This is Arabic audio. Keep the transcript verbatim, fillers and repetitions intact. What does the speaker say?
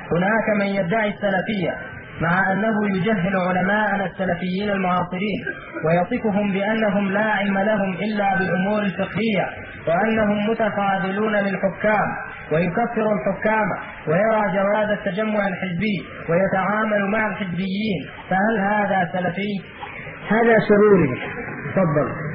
هناك من يدعي السلفية مع أنه يجهل علماءنا السلفيين المعاصرين ويصفهم بأنهم لا علم لهم إلا بالأمور الفقهية وأنهم متفاضلون للحكام، ويكفر الحكام ويرى جواز التجمع الحزبي ويتعامل مع الحزبيين، فهل هذا سلفي؟ هذا سروري. تفضل.